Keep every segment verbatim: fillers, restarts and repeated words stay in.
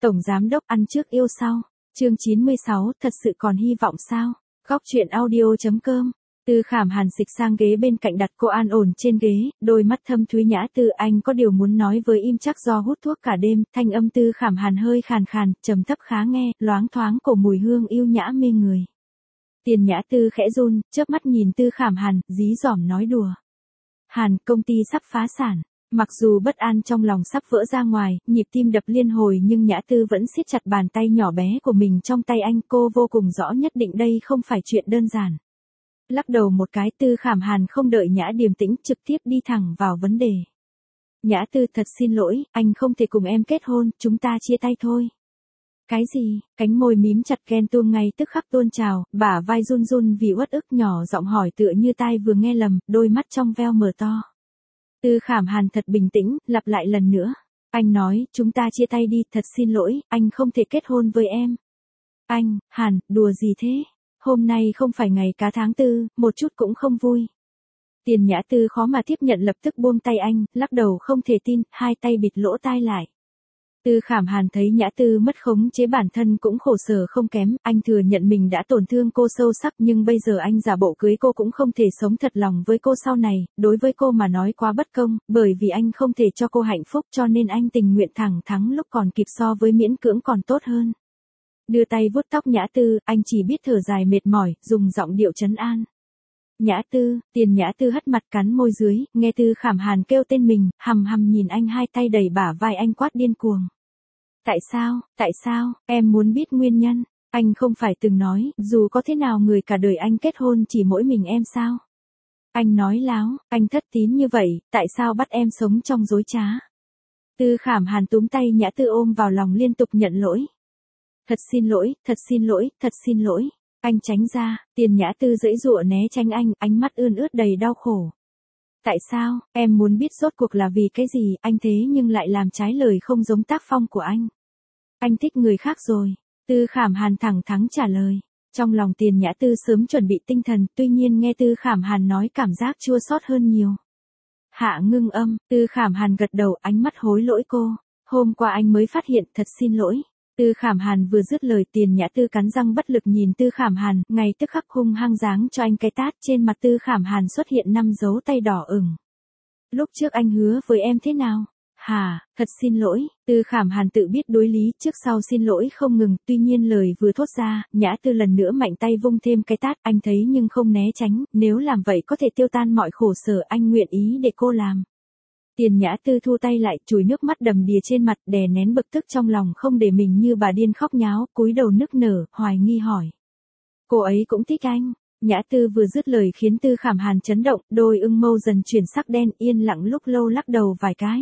Tổng giám đốc ăn trước yêu sau. Chương chín mươi sáu, thật sự còn hy vọng sao? Góc truyện audio.com. Tư Khảm Hàn xịch sang ghế bên cạnh đặt cô an ổn trên ghế, đôi mắt thâm thúy Nhã Tư. Anh có điều muốn nói với im chắc do hút thuốc cả đêm, thanh âm Tư Khảm Hàn hơi khàn khàn, trầm thấp khá nghe, loáng thoáng cổ mùi hương yêu nhã mê người. Tiền Nhã Tư khẽ run, chớp mắt nhìn Tư Khảm Hàn, dí dỏm nói đùa. Hàn, công ty sắp phá sản. Mặc dù bất an trong lòng sắp vỡ ra ngoài, nhịp tim đập liên hồi nhưng Nhã Tư vẫn siết chặt bàn tay nhỏ bé của mình trong tay anh. Cô vô cùng rõ nhất định đây không phải chuyện đơn giản. Lắc đầu một cái, Tư Khảm Hàn không đợi Nhã điềm tĩnh, trực tiếp đi thẳng vào vấn đề. Nhã Tư, thật xin lỗi, anh không thể cùng em kết hôn, chúng ta chia tay thôi. Cái gì? Cánh môi mím chặt ghen tuông ngay tức khắc tuôn trào, bả vai run run vì uất ức, nhỏ giọng hỏi tựa như tai vừa nghe lầm, đôi mắt trong veo mở to. Tư Khảm Hàn thật bình tĩnh, lặp lại lần nữa. Anh nói, chúng ta chia tay đi, thật xin lỗi, anh không thể kết hôn với em. Anh, Hàn, đùa gì thế? Hôm nay không phải ngày cá tháng tư, một chút cũng không vui. Tiền Nhã Tư khó mà tiếp nhận, lập tức buông tay anh, lắc đầu không thể tin, hai tay bịt lỗ tai lại. Tư Khảm Hàn thấy Nhã Tư mất khống chế bản thân cũng khổ sở không kém, anh thừa nhận mình đã tổn thương cô sâu sắc nhưng bây giờ anh giả bộ cưới cô cũng không thể sống thật lòng với cô sau này, đối với cô mà nói quá bất công, bởi vì anh không thể cho cô hạnh phúc cho nên anh tình nguyện thẳng thắng lúc còn kịp so với miễn cưỡng còn tốt hơn. Đưa tay vuốt tóc Nhã Tư, anh chỉ biết thở dài mệt mỏi, dùng giọng điệu trấn an. Nhã Tư, Tiền Nhã Tư hất mặt cắn môi dưới, nghe Tư Khảm Hàn kêu tên mình, hằm hằm nhìn anh, hai tay đẩy bả vai anh quát điên cuồng. Tại sao, tại sao, em muốn biết nguyên nhân, anh không phải từng nói, dù có thế nào người cả đời anh kết hôn chỉ mỗi mình em sao? Anh nói láo, anh thất tín như vậy, tại sao bắt em sống trong dối trá? Tư Khảm Hàn túm tay Nhã Tư ôm vào lòng liên tục nhận lỗi. Thật xin lỗi, thật xin lỗi, thật xin lỗi. Anh tránh ra, Tiền Nhã Tư giãy giụa né tránh anh, ánh mắt ươn ướt đầy đau khổ. Tại sao, em muốn biết rốt cuộc là vì cái gì, anh thế nhưng lại làm trái lời không giống tác phong của anh. Anh thích người khác rồi. Tư Khảm Hàn thẳng thắn trả lời. Trong lòng Tiền Nhã Tư sớm chuẩn bị tinh thần, tuy nhiên nghe Tư Khảm Hàn nói cảm giác chua xót hơn nhiều. Hạ ngưng âm, Tư Khảm Hàn gật đầu, ánh mắt hối lỗi cô. Hôm qua anh mới phát hiện, thật xin lỗi. Tư Khảm Hàn vừa dứt lời, Tiền Nhã Tư cắn răng bất lực nhìn Tư Khảm Hàn, ngay tức khắc hung hăng giáng cho anh cái tát. Trên mặt Tư Khảm Hàn xuất hiện năm dấu tay đỏ ửng. Lúc trước anh hứa với em thế nào? Hà, thật xin lỗi. Tư Khảm Hàn tự biết đối lý, trước sau xin lỗi không ngừng, tuy nhiên lời vừa thốt ra, Nhã Tư lần nữa mạnh tay vung thêm cái tát, anh thấy nhưng không né tránh, nếu làm vậy có thể tiêu tan mọi khổ sở, anh nguyện ý để cô làm. Tiền Nhã Tư thu tay lại, chùi nước mắt đầm đìa trên mặt, đè nén bực tức trong lòng không để mình như bà điên khóc nháo, cúi đầu nức nở, hoài nghi hỏi. Cô ấy cũng thích anh. Nhã Tư vừa dứt lời khiến Tư Khảm Hàn chấn động, đôi ưng mâu dần chuyển sắc đen, yên lặng lúc lâu lắc đầu vài cái.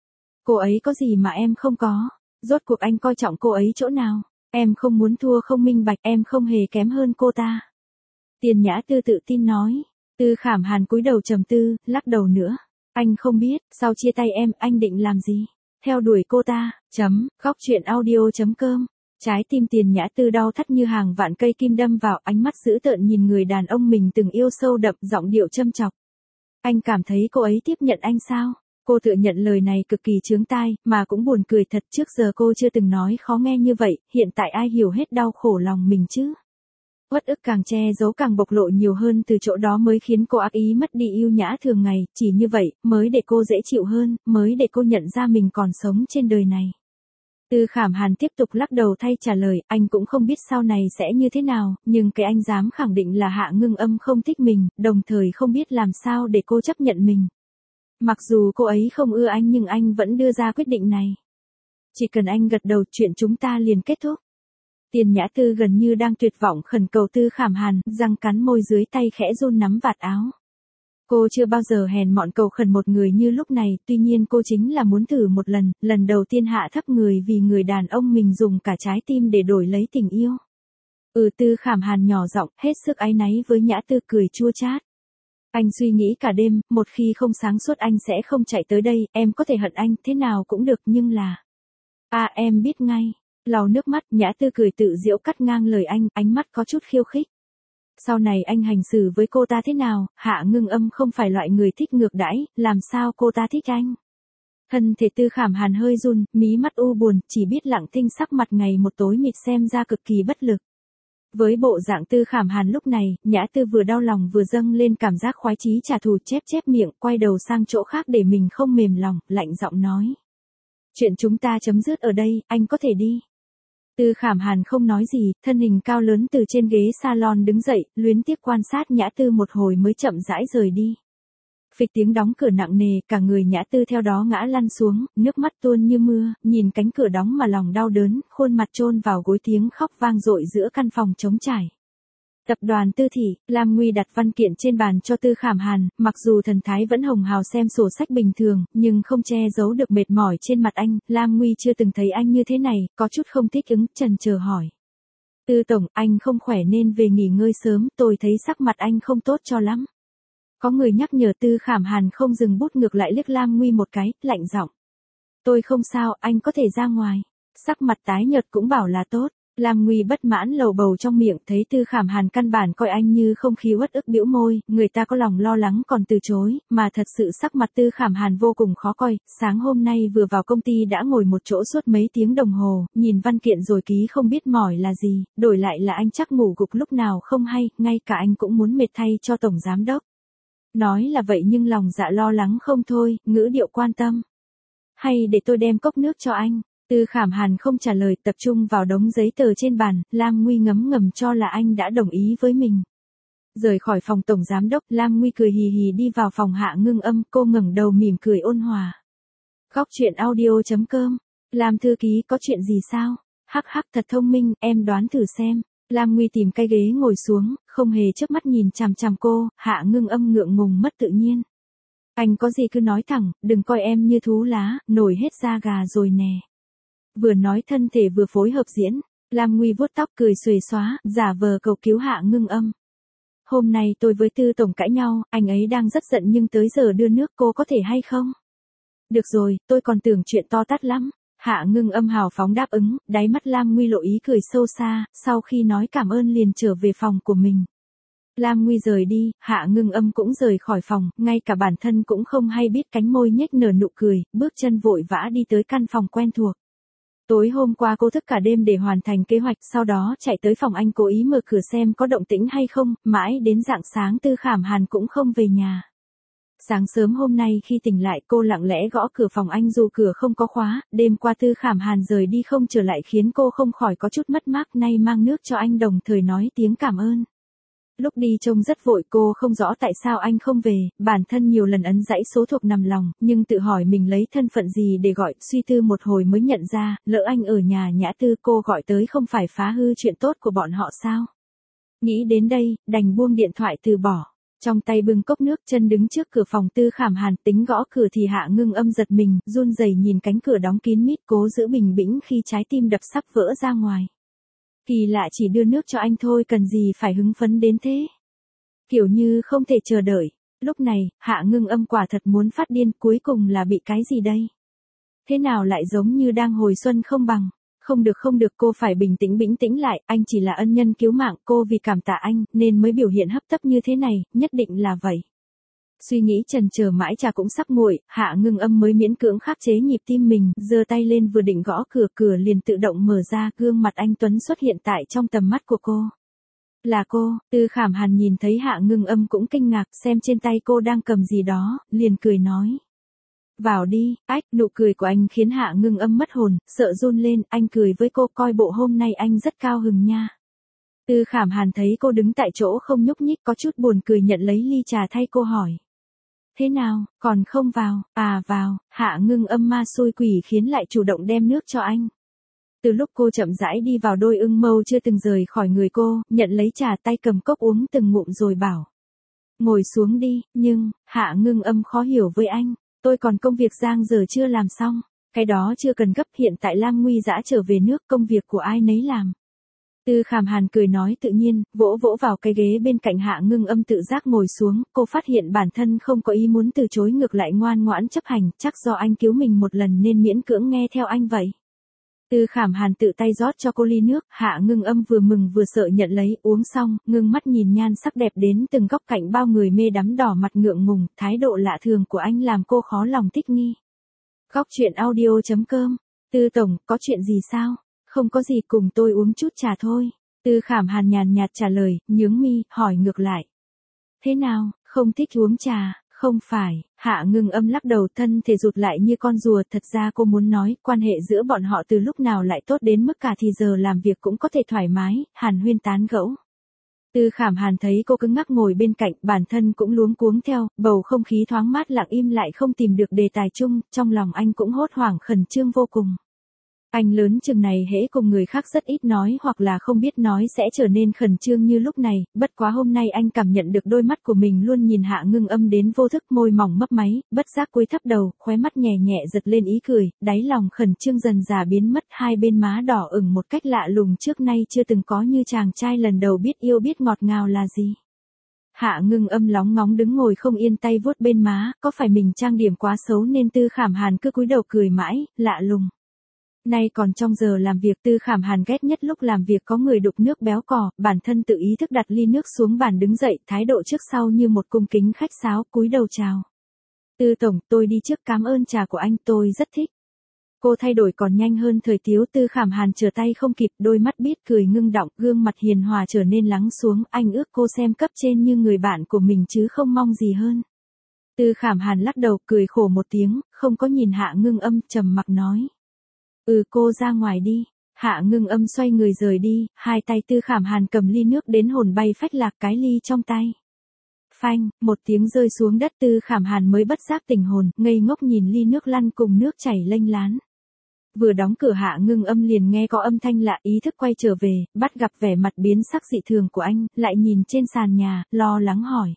Cô ấy có gì mà em không có? Rốt cuộc anh coi trọng cô ấy chỗ nào? Em không muốn thua không minh bạch, em không hề kém hơn cô ta. Tiền Nhã Tư tự tin nói. Tư Khảm Hàn cúi đầu trầm tư, lắc đầu nữa. Anh không biết, sau chia tay em, anh định làm gì? Theo đuổi cô ta, chấm, góc truyện audio.com. Trái tim Tiền Nhã Tư đau thắt như hàng vạn cây kim đâm vào, ánh mắt dữ tợn nhìn người đàn ông mình từng yêu sâu đậm, giọng điệu châm chọc. Anh cảm thấy cô ấy tiếp nhận anh sao? Cô tự nhận lời này cực kỳ chướng tai, mà cũng buồn cười thật, trước giờ cô chưa từng nói khó nghe như vậy, hiện tại ai hiểu hết đau khổ lòng mình chứ? Uất ức càng che giấu càng bộc lộ nhiều hơn, từ chỗ đó mới khiến cô ác ý mất đi yêu nhã thường ngày, chỉ như vậy, mới để cô dễ chịu hơn, mới để cô nhận ra mình còn sống trên đời này. Tư Khảm Hàn tiếp tục lắc đầu thay trả lời, anh cũng không biết sau này sẽ như thế nào, nhưng cái anh dám khẳng định là Hạ Ngưng Âm không thích mình, đồng thời không biết làm sao để cô chấp nhận mình. Mặc dù cô ấy không ưa anh nhưng anh vẫn đưa ra quyết định này. Chỉ cần anh gật đầu, chuyện chúng ta liền kết thúc. Tiền Nhã Tư gần như đang tuyệt vọng khẩn cầu Tư Khảm Hàn, răng cắn môi dưới tay khẽ run nắm vạt áo. Cô chưa bao giờ hèn mọn cầu khẩn một người như lúc này, tuy nhiên cô chính là muốn thử một lần, lần đầu tiên hạ thấp người vì người đàn ông mình dùng cả trái tim để đổi lấy tình yêu. Ừ, Tư Khảm Hàn nhỏ giọng, hết sức áy náy với Nhã Tư, cười chua chát. Anh suy nghĩ cả đêm, một khi không sáng suốt anh sẽ không chạy tới đây, em có thể hận anh, thế nào cũng được, nhưng là... À, em biết ngay. Lau nước mắt, Nhã Tư cười tự giễu cắt ngang lời anh, ánh mắt có chút khiêu khích. Sau này anh hành xử với cô ta thế nào? Hạ Ngưng Âm không phải loại người thích ngược đãi, làm sao cô ta thích anh? Thân thể Tư Khảm Hàn hơi run, mí mắt u buồn, chỉ biết lặng thinh sắc mặt ngày một tối mịt xem ra cực kỳ bất lực. Với bộ dạng Tư Khảm Hàn lúc này, Nhã Tư vừa đau lòng vừa dâng lên cảm giác khoái chí trả thù, chép chép miệng, quay đầu sang chỗ khác để mình không mềm lòng, lạnh giọng nói. Chuyện chúng ta chấm dứt ở đây, anh có thể đi. Tư Khảm Hàn không nói gì, thân hình cao lớn từ trên ghế salon đứng dậy, luyến tiếc quan sát Nhã Tư một hồi mới chậm rãi rời đi. Phịch tiếng đóng cửa nặng nề, cả người Nhã Tư theo đó ngã lăn xuống, nước mắt tuôn như mưa, nhìn cánh cửa đóng mà lòng đau đớn, khuôn mặt chôn vào gối, tiếng khóc vang dội giữa căn phòng trống trải. Tập đoàn Tư Thị, Lam Nguy đặt văn kiện trên bàn cho Tư Khảm Hàn, mặc dù thần thái vẫn hồng hào xem sổ sách bình thường, nhưng không che giấu được mệt mỏi trên mặt anh. Lam Nguy chưa từng thấy anh như thế này, có chút không thích ứng, chần chờ hỏi. Tư tổng, anh không khỏe nên về nghỉ ngơi sớm, tôi thấy sắc mặt anh không tốt cho lắm. Có người nhắc nhở. Tư Khảm Hàn không dừng bút, ngược lại liếc Lam Nguy một cái, lạnh giọng. Tôi không sao, anh có thể ra ngoài. Sắc mặt tái nhợt cũng bảo là tốt. Lam Nguy bất mãn lầu bầu trong miệng, thấy Tư Khảm Hàn căn bản coi anh như không khí, uất ức bĩu môi, người ta có lòng lo lắng còn từ chối, mà thật sự sắc mặt Tư Khảm Hàn vô cùng khó coi, sáng hôm nay vừa vào công ty đã ngồi một chỗ suốt mấy tiếng đồng hồ, nhìn văn kiện rồi ký không biết mỏi là gì, đổi lại là anh chắc ngủ gục lúc nào không hay, ngay cả anh cũng muốn mệt thay cho tổng giám đốc. Nói là vậy nhưng lòng dạ lo lắng không thôi, ngữ điệu quan tâm. Hay để tôi đem cốc nước cho anh? Tư Khảm Hàn không trả lời, tập trung vào đống giấy tờ trên bàn. Lam Nguy ngấm ngầm cho là anh đã đồng ý với mình. Rời khỏi phòng tổng giám đốc, Lam Nguy cười hì hì đi vào phòng Hạ Ngưng Âm, cô ngẩng đầu mỉm cười ôn hòa. Góc truyện audio chấm com. Lam thư ký, có chuyện gì sao? Hắc hắc, thật thông minh, em đoán thử xem. Lam Nguy tìm cái ghế ngồi xuống, không hề chớp mắt nhìn chằm chằm cô. Hạ Ngưng Âm ngượng ngùng mất tự nhiên. Anh có gì cứ nói thẳng, đừng coi em như thú lá, nổi hết da gà rồi nè. Vừa nói thân thể vừa phối hợp diễn, Lam Nguy vuốt tóc cười xuề xóa, giả vờ cầu cứu Hạ Ngưng Âm. Hôm nay tôi với Tư tổng cãi nhau, anh ấy đang rất giận nhưng tới giờ đưa nước, cô có thể hay không? Được rồi, tôi còn tưởng chuyện to tát lắm. Hạ Ngưng Âm hào phóng đáp ứng, đáy mắt Lam Nguy lộ ý cười sâu xa, sau khi nói cảm ơn liền trở về phòng của mình. Lam Nguy rời đi, Hạ Ngưng Âm cũng rời khỏi phòng, ngay cả bản thân cũng không hay biết, cánh môi nhếch nở nụ cười, bước chân vội vã đi tới căn phòng quen thuộc. Tối hôm qua cô thức cả đêm để hoàn thành kế hoạch, sau đó chạy tới phòng anh cố ý mở cửa xem có động tĩnh hay không, mãi đến rạng sáng Tư Khảm Hàn cũng không về nhà. Sáng sớm hôm nay khi tỉnh lại cô lặng lẽ gõ cửa phòng anh dù cửa không có khóa, đêm qua Tư Khảm Hàn rời đi không trở lại khiến cô không khỏi có chút mất mát, nay mang nước cho anh đồng thời nói tiếng cảm ơn. Lúc đi trông rất vội, cô không rõ tại sao anh không về, bản thân nhiều lần ấn dãy số thuộc nằm lòng, nhưng tự hỏi mình lấy thân phận gì để gọi, suy tư một hồi mới nhận ra, lỡ anh ở nhà Nhã Tư cô gọi tới không phải phá hư chuyện tốt của bọn họ sao? Nghĩ đến đây, đành buông điện thoại từ bỏ. Trong tay bưng cốc nước, chân đứng trước cửa phòng Tư Khảm Hàn, tính gõ cửa thì Hạ Ngưng Âm giật mình, run rẩy nhìn cánh cửa đóng kín mít, cố giữ bình tĩnh khi trái tim đập sắp vỡ ra ngoài. Kỳ lạ, chỉ đưa nước cho anh thôi, cần gì phải hứng phấn đến thế? Kiểu như không thể chờ đợi. Lúc này, Hạ Ngưng Âm quả thật muốn phát điên, cuối cùng là bị cái gì đây? Thế nào lại giống như đang hồi xuân không bằng? Không được không được, cô phải bình tĩnh bình tĩnh lại, anh chỉ là ân nhân cứu mạng, cô vì cảm tạ anh, nên mới biểu hiện hấp tấp như thế này, nhất định là vậy. Suy nghĩ chần chờ mãi trà cũng sắp nguội, Hạ Ngưng Âm mới miễn cưỡng khắc chế nhịp tim mình, giơ tay lên vừa định gõ cửa, cửa liền tự động mở ra, gương mặt anh tuấn xuất hiện tại trong tầm mắt của cô. Là cô. Tư Khảm Hàn nhìn thấy Hạ Ngưng Âm cũng kinh ngạc, xem trên tay cô đang cầm gì đó, liền cười nói. Vào đi. Ách, nụ cười của anh khiến Hạ Ngưng Âm mất hồn, sợ run lên, anh cười với cô, coi bộ hôm nay anh rất cao hứng nha. Tư Khảm Hàn thấy cô đứng tại chỗ không nhúc nhích, có chút buồn cười nhận lấy ly trà thay cô hỏi. Thế nào, còn không vào? À vào. Hạ Ngưng Âm ma xui quỷ khiến lại chủ động đem nước cho anh. Từ lúc cô chậm rãi đi vào, đôi ưng mâu chưa từng rời khỏi người cô, nhận lấy trà, tay cầm cốc uống từng ngụm rồi bảo. Ngồi xuống đi, nhưng, Hạ Ngưng Âm khó hiểu với anh. Tôi còn công việc giang giờ chưa làm xong. Cái đó chưa cần gấp, hiện tại Lam Nguy dã trở về nước, công việc của ai nấy làm. Tư Khảm Hàn cười nói tự nhiên, vỗ vỗ vào cái ghế bên cạnh Hạ Ngưng Âm tự giác ngồi xuống, cô phát hiện bản thân không có ý muốn từ chối, ngược lại ngoan ngoãn chấp hành, chắc do anh cứu mình một lần nên miễn cưỡng nghe theo anh vậy. Tư Khảm Hàn tự tay rót cho cô ly nước, Hạ Ngưng Âm vừa mừng vừa sợ nhận lấy, uống xong, ngưng mắt nhìn nhan sắc đẹp đến từng góc cạnh bao người mê đắm, đỏ mặt ngượng ngùng, thái độ lạ thường của anh làm cô khó lòng thích nghi. Góc truyện audio.com. Tư tổng, có chuyện gì sao? Không có gì, cùng tôi uống chút trà thôi. Tư Khảm Hàn nhàn nhạt trả lời, nhướng mi, hỏi ngược lại. Thế nào, không thích uống trà? Không phải, Hạ Ngưng Âm lắc đầu, thân thể rụt lại như con rùa. Thật ra cô muốn nói, quan hệ giữa bọn họ từ lúc nào lại tốt đến mức cả thì giờ làm việc cũng có thể thoải mái, hàn huyên tán gẫu. Tư Khảm Hàn thấy cô cứng ngắc ngồi bên cạnh, bản thân cũng luống cuống theo, bầu không khí thoáng mát lặng im lại không tìm được đề tài chung, trong lòng anh cũng hốt hoảng khẩn trương vô cùng. Anh lớn chừng này hễ cùng người khác rất ít nói hoặc là không biết nói sẽ trở nên khẩn trương như lúc này, bất quá hôm nay anh cảm nhận được đôi mắt của mình luôn nhìn Hạ Ngưng Âm đến vô thức, môi mỏng mấp máy, bất giác cúi thấp đầu, khóe mắt nhẹ nhẹ giật lên ý cười, đáy lòng khẩn trương dần dà biến mất, hai bên má đỏ ửng một cách lạ lùng trước nay chưa từng có, như chàng trai lần đầu biết yêu biết ngọt ngào là gì. Hạ Ngưng Âm lóng ngóng đứng ngồi không yên, tay vuốt bên má, có phải mình trang điểm quá xấu nên Tư Khảm Hàn cứ cúi đầu cười mãi, lạ lùng. Nay còn trong giờ làm việc, Tư Khảm Hàn ghét nhất lúc làm việc có người đục nước béo cò, bản thân tự ý thức đặt ly nước xuống bàn đứng dậy, thái độ trước sau như một cung kính khách sáo, cúi đầu chào. Tư tổng, tôi đi trước, cảm ơn trà của anh, tôi rất thích. Cô thay đổi còn nhanh hơn thời tiếu. Tư Khảm Hàn trở tay không kịp, đôi mắt biết cười ngưng đọng, gương mặt hiền hòa trở nên lắng xuống, anh ước cô xem cấp trên như người bạn của mình chứ không mong gì hơn. Tư Khảm Hàn lắc đầu, cười khổ một tiếng, không có nhìn Hạ Ngưng Âm, trầm mặc nói. Ừ, cô ra ngoài đi. Hạ Ngưng Âm xoay người rời đi, hai tay Tư Khảm Hàn cầm ly nước đến hồn bay phách lạc cái ly trong tay. Phanh, một tiếng rơi xuống đất, Tư Khảm Hàn mới bất giác tỉnh hồn, ngây ngốc nhìn ly nước lăn cùng nước chảy lênh lán. Vừa đóng cửa Hạ Ngưng Âm liền nghe có âm thanh lạ, ý thức quay trở về, bắt gặp vẻ mặt biến sắc dị thường của anh, lại nhìn trên sàn nhà, lo lắng hỏi.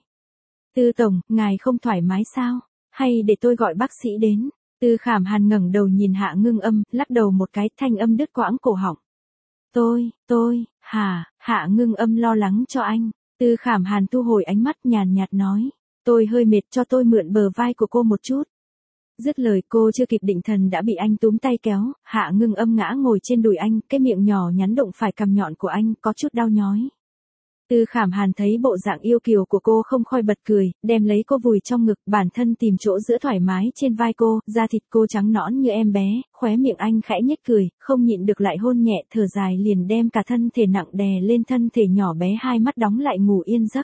Tư tổng, ngài không thoải mái sao? Hay để tôi gọi bác sĩ đến? Tư Khảm Hàn ngẩng đầu nhìn Hạ Ngưng Âm, lắc đầu một cái, thanh âm đứt quãng cổ họng. Tôi, tôi, hả? Hạ Ngưng Âm lo lắng cho anh. Tư Khảm Hàn thu hồi ánh mắt, nhàn nhạt nói. Tôi hơi mệt, cho tôi mượn bờ vai của cô một chút. Dứt lời cô chưa kịp định thần đã bị anh túm tay kéo, Hạ Ngưng Âm ngã ngồi trên đùi anh, cái miệng nhỏ nhắn đụng phải cằm nhọn của anh, có chút đau nhói. Tư Khảm Hàn thấy bộ dạng yêu kiều của cô không khỏi bật cười, đem lấy cô vùi trong ngực, bản thân tìm chỗ giữa thoải mái trên vai cô, da thịt cô trắng nõn như em bé, khóe miệng anh khẽ nhếch cười, không nhịn được lại hôn nhẹ, thở dài liền đem cả thân thể nặng đè lên thân thể nhỏ bé, hai mắt đóng lại ngủ yên giấc.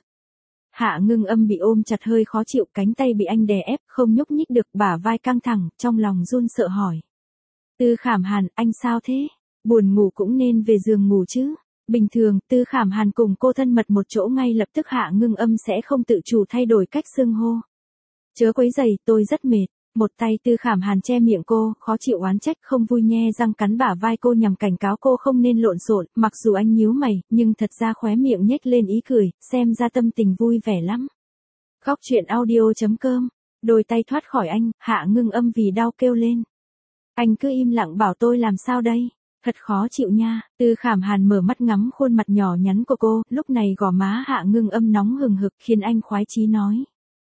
Hạ Ngưng Âm bị ôm chặt hơi khó chịu, cánh tay bị anh đè ép, không nhúc nhích được, bả vai căng thẳng, trong lòng run sợ hỏi. Tư Khảm Hàn, anh sao thế? Buồn ngủ cũng nên về giường ngủ chứ. Bình thường, Tư Khảm Hàn cùng cô thân mật một chỗ ngay lập tức Hạ Ngưng Âm sẽ không tự chủ thay đổi cách xưng hô. Chớ quấy rầy, tôi rất mệt. Một tay Tư Khảm Hàn che miệng cô, khó chịu oán trách, không vui nhe răng cắn bả vai cô nhằm cảnh cáo cô không nên lộn xộn. Mặc dù anh nhíu mày, nhưng thật ra khóe miệng nhếch lên ý cười, xem ra tâm tình vui vẻ lắm. Góc truyện audio.com. Đôi tay thoát khỏi anh, Hạ Ngưng Âm vì đau kêu lên. Anh cứ im lặng bảo tôi làm sao đây? Thật khó chịu nha. Tư Khảm Hàn mở mắt ngắm khuôn mặt nhỏ nhắn của cô, lúc này gò má Hạ Ngưng Âm nóng hừng hực khiến anh khoái chí nói.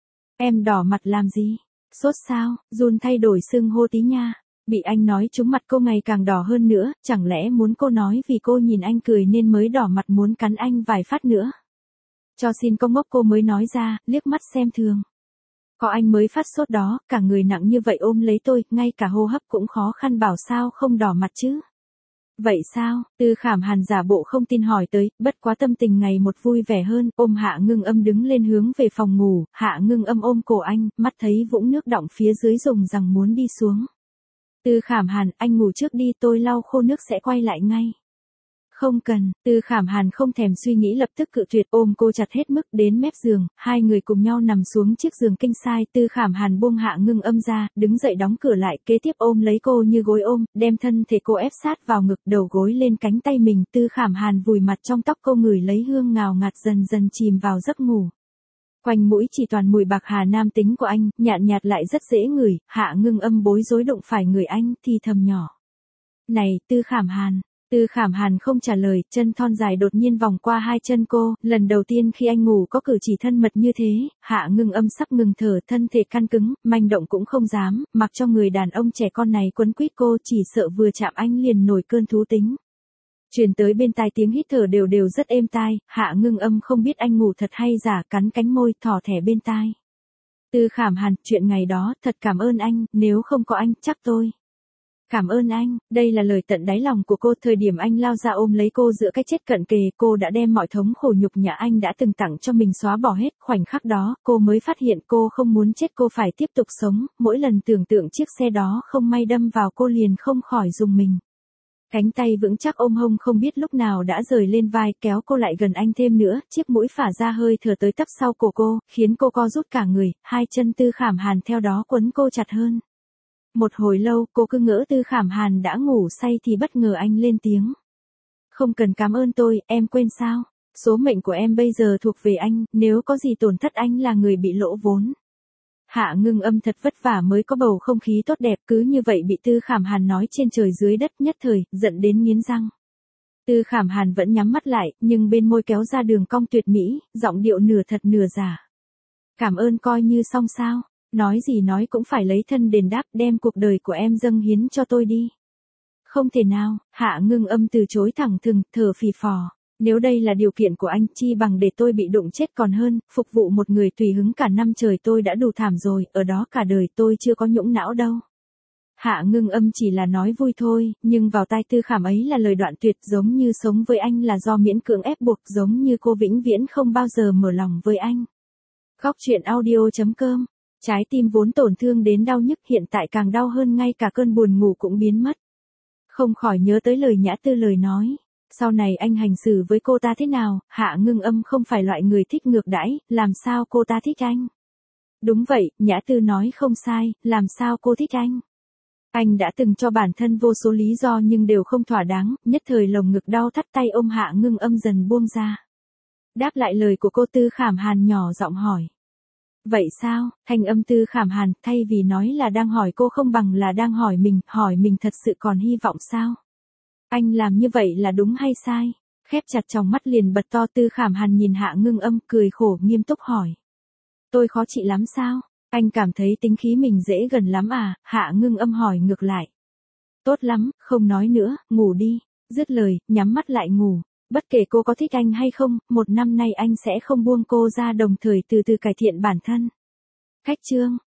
Em đỏ mặt làm gì? Sốt sao? Run thay đổi xưng hô tí nha. Bị anh nói trúng mặt cô ngày càng đỏ hơn nữa, chẳng lẽ muốn cô nói vì cô nhìn anh cười nên mới đỏ mặt muốn cắn anh vài phát nữa? Cho xin có ngốc cô mới nói ra, liếc mắt xem thường. Có anh mới phát sốt đó, cả người nặng như vậy ôm lấy tôi, ngay cả hô hấp cũng khó khăn, bảo sao không đỏ mặt chứ? Vậy sao? Tư Khảm Hàn giả bộ không tin hỏi tới, bất quá tâm tình ngày một vui vẻ hơn, ôm Hạ Ngưng Âm đứng lên hướng về phòng ngủ, Hạ Ngưng Âm ôm cổ anh, mắt thấy vũng nước đọng phía dưới dùng rằng muốn đi xuống. Tư Khảm Hàn, anh ngủ trước đi, tôi lau khô nước sẽ quay lại ngay. Không cần, Tư Khảm Hàn không thèm suy nghĩ lập tức cự tuyệt, ôm cô chặt hết mức đến mép giường, hai người cùng nhau nằm xuống chiếc giường king size. Tư Khảm Hàn buông Hạ Ngưng Âm ra, đứng dậy đóng cửa lại, kế tiếp ôm lấy cô như gối ôm, đem thân thể cô ép sát vào ngực, đầu gối lên cánh tay mình. Tư Khảm Hàn vùi mặt trong tóc cô, ngửi lấy hương ngào ngạt, dần dần chìm vào giấc ngủ. Quanh mũi chỉ toàn mùi bạc hà nam tính của anh, nhạt nhạt lại rất dễ ngửi. Hạ Ngưng Âm bối rối đụng phải người anh, thì thầm nhỏ. Này, Tư Khảm Hàn. Tư Khảm Hàn không trả lời, chân thon dài đột nhiên vòng qua hai chân cô, lần đầu tiên khi anh ngủ có cử chỉ thân mật như thế, Hạ Ngưng Âm sắp ngừng thở, thân thể căng cứng, manh động cũng không dám, mặc cho người đàn ông trẻ con này quấn quýt cô, chỉ sợ vừa chạm anh liền nổi cơn thú tính. Truyền tới bên tai tiếng hít thở đều đều rất êm tai, Hạ Ngưng Âm không biết anh ngủ thật hay giả, cắn cánh môi, thỏ thẻ bên tai. Tư Khảm Hàn, chuyện ngày đó, thật cảm ơn anh, nếu không có anh, chắc tôi. Cảm ơn anh, đây là lời tận đáy lòng của cô, thời điểm anh lao ra ôm lấy cô giữa cái chết cận kề, cô đã đem mọi thống khổ nhục nhã anh đã từng tặng cho mình xóa bỏ hết, khoảnh khắc đó, cô mới phát hiện cô không muốn chết, cô phải tiếp tục sống, mỗi lần tưởng tượng chiếc xe đó không may đâm vào cô liền không khỏi rùng mình. Cánh tay vững chắc ôm hông không biết lúc nào đã rời lên vai, kéo cô lại gần anh thêm nữa, chiếc mũi phả ra hơi thở tới tấp sau cổ cô, khiến cô co rút cả người, hai chân Tư Khảm Hàn theo đó quấn cô chặt hơn. Một hồi lâu, cô cứ ngỡ Tư Khảm Hàn đã ngủ say thì bất ngờ anh lên tiếng. Không cần cảm ơn tôi, em quên sao? Số mệnh của em bây giờ thuộc về anh, nếu có gì tổn thất anh là người bị lỗ vốn. Hạ Ngưng Âm thật vất vả mới có bầu không khí tốt đẹp, cứ như vậy bị Tư Khảm Hàn nói trên trời dưới đất, nhất thời, giận đến nghiến răng. Tư Khảm Hàn vẫn nhắm mắt lại, nhưng bên môi kéo ra đường cong tuyệt mỹ, giọng điệu nửa thật nửa giả. Cảm ơn coi như xong sao, nói gì nói cũng phải lấy thân đền đáp, đem cuộc đời của em dâng hiến cho tôi đi. Không thể nào, Hạ Ngưng Âm từ chối thẳng thừng, thở phì phò. Nếu đây là điều kiện của anh, chi bằng để tôi bị đụng chết còn hơn, phục vụ một người tùy hứng cả năm trời tôi đã đủ thảm rồi, ở đó cả đời tôi chưa có nhũng não đâu. Hạ Ngưng Âm chỉ là nói vui thôi, nhưng vào tai Tư Khảm ấy là lời đoạn tuyệt, giống như sống với anh là do miễn cưỡng ép buộc, giống như cô vĩnh viễn không bao giờ mở lòng với anh. Góc truyện audio chấm com. Trái tim vốn tổn thương đến đau nhức hiện tại càng đau hơn, ngay cả cơn buồn ngủ cũng biến mất. Không khỏi nhớ tới lời Nhã Tư lời nói. Sau này anh hành xử với cô ta thế nào? Hạ Ngưng Âm không phải loại người thích ngược đãi, làm sao cô ta thích anh? Đúng vậy, Nhã Tư nói không sai, làm sao cô thích anh? Anh đã từng cho bản thân vô số lý do nhưng đều không thỏa đáng, nhất thời lồng ngực đau thắt, tay ôm Hạ Ngưng Âm dần buông ra. Đáp lại lời của cô, Tư Khảm Hàn nhỏ giọng hỏi. Vậy sao? Thanh âm Tư Khảm Hàn, thay vì nói là đang hỏi cô không bằng là đang hỏi mình, hỏi mình thật sự còn hy vọng sao? Anh làm như vậy là đúng hay sai? Khép chặt tròng mắt liền bật to, Tư Khảm Hàn nhìn Hạ Ngưng Âm, cười khổ nghiêm túc hỏi. Tôi khó chịu lắm sao? Anh cảm thấy tính khí mình dễ gần lắm à? Hạ Ngưng Âm hỏi ngược lại. Tốt lắm, không nói nữa, ngủ đi. Dứt lời, nhắm mắt lại ngủ. Bất kể cô có thích anh hay không, một năm nay anh sẽ không buông cô ra, đồng thời từ từ cải thiện bản thân. Khách chương.